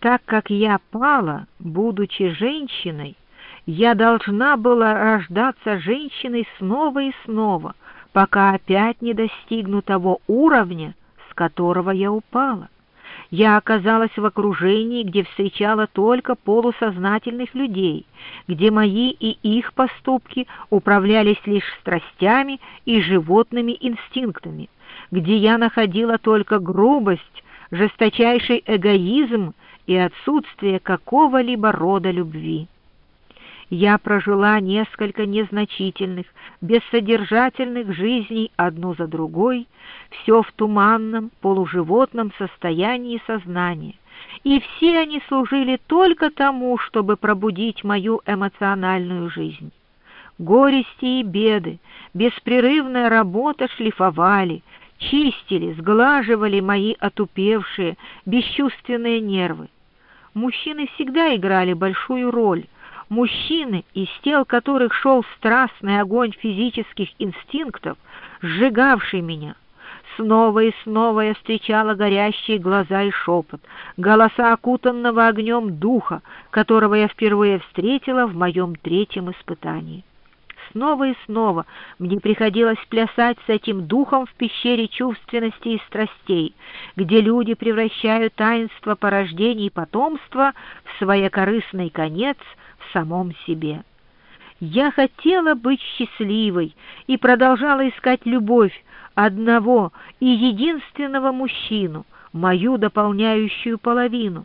Так как я пала, будучи женщиной, я должна была рождаться женщиной снова и снова, пока опять не достигну того уровня, с которого я упала. Я оказалась в окружении, где встречала только полусознательных людей, где мои и их поступки управлялись лишь страстями и животными инстинктами, где я находила только грубость, жесточайший эгоизм и отсутствие какого-либо рода любви. Я прожила несколько незначительных, бессодержательных жизней одну за другой, все в туманном, полуживотном состоянии сознания, и все они служили только тому, чтобы пробудить мою эмоциональную жизнь. Горести и беды, беспрерывная работа шлифовали, чистили, сглаживали мои отупевшие, бесчувственные нервы. Мужчины всегда играли большую роль. Мужчины, из тел которых шел страстный огонь физических инстинктов, сжигавший меня. Снова и снова я встречала горящие глаза и шепот, голоса окутанного огнем духа, которого я впервые встретила в моем третьем испытании. Снова и снова мне приходилось плясать с этим духом в пещере чувственности и страстей, где люди превращают таинство порождения и потомства в своекорыстный конец в самом себе. Я хотела быть счастливой и продолжала искать любовь одного и единственного мужчину, мою дополняющую половину.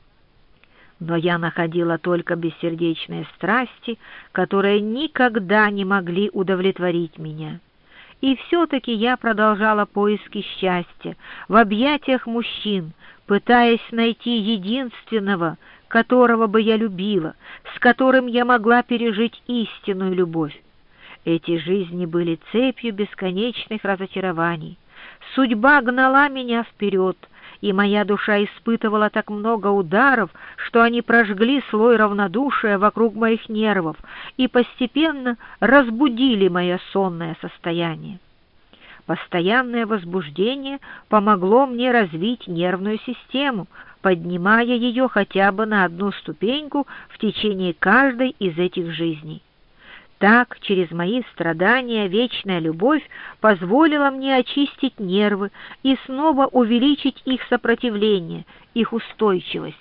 Но я находила только бессердечные страсти, которые никогда не могли удовлетворить меня. И все-таки я продолжала поиски счастья в объятиях мужчин, пытаясь найти единственного, которого бы я любила, с которым я могла пережить истинную любовь. Эти жизни были цепью бесконечных разочарований. Судьба гнала меня вперед, и моя душа испытывала так много ударов, что они прожгли слой равнодушия вокруг моих нервов и постепенно разбудили мое сонное состояние. Постоянное возбуждение помогло мне развить нервную систему, поднимая ее хотя бы на одну ступеньку в течение каждой из этих жизней. Так, через мои страдания, вечная любовь позволила мне очистить нервы и снова увеличить их сопротивление, их устойчивость.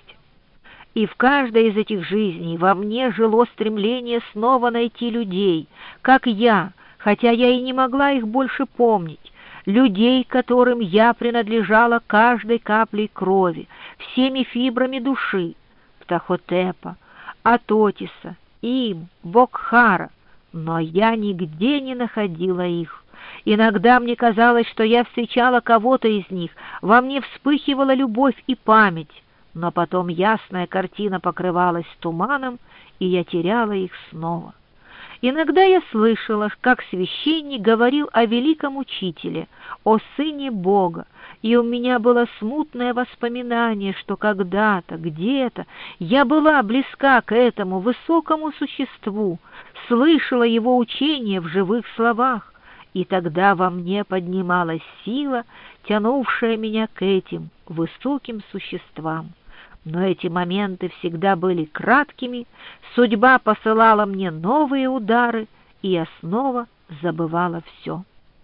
И в каждой из этих жизней во мне жило стремление снова найти людей, как я, хотя я и не могла их больше помнить, людей, которым я принадлежала каждой каплей крови, всеми фибрами души, Птахотепа, Атотиса, Им, Бокхара. Но я нигде не находила их. Иногда мне казалось, что я встречала кого-то из них, во мне вспыхивала любовь и память, но потом ясная картина покрывалась туманом, и я теряла их снова. Иногда я слышала, как священник говорил о великом учителе, о Сыне Бога, и у меня было смутное воспоминание, что когда-то, где-то я была близка к этому высокому существу, слышала его учение в живых словах, и тогда во мне поднималась сила, тянувшая меня к этим высоким существам. Но эти моменты всегда были краткими, судьба посылала мне новые удары, и я снова забывала все.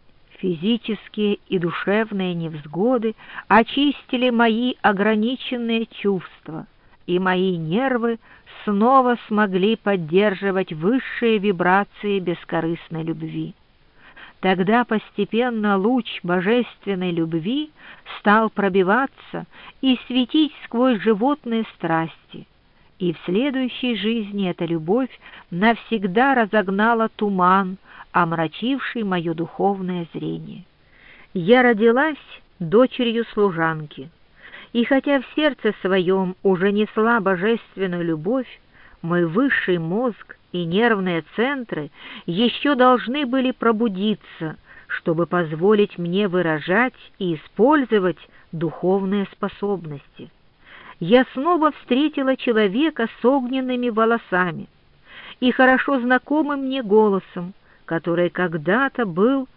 Физические и душевные невзгоды очистили мои ограниченные чувства, и мои нервы снова смогли поддерживать высшие вибрации бескорыстной любви. Тогда постепенно луч божественной любви стал пробиваться и светить сквозь животные страсти, и в следующей жизни эта любовь навсегда разогнала туман, омрачивший мое духовное зрение. Я родилась дочерью служанки, и хотя в сердце своем уже несла божественную любовь, мой высший мозг и нервные центры еще должны были пробудиться, чтобы позволить мне выражать и использовать духовные способности. Я снова встретила человека с огненными волосами и хорошо знакомым мне голосом, который когда-то был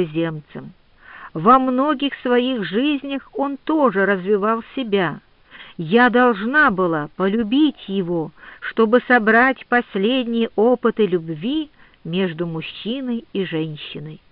чужеземцем. Во многих своих жизнях он тоже развивал себя. Я должна была полюбить его, чтобы собрать последние опыты любви между мужчиной и женщиной.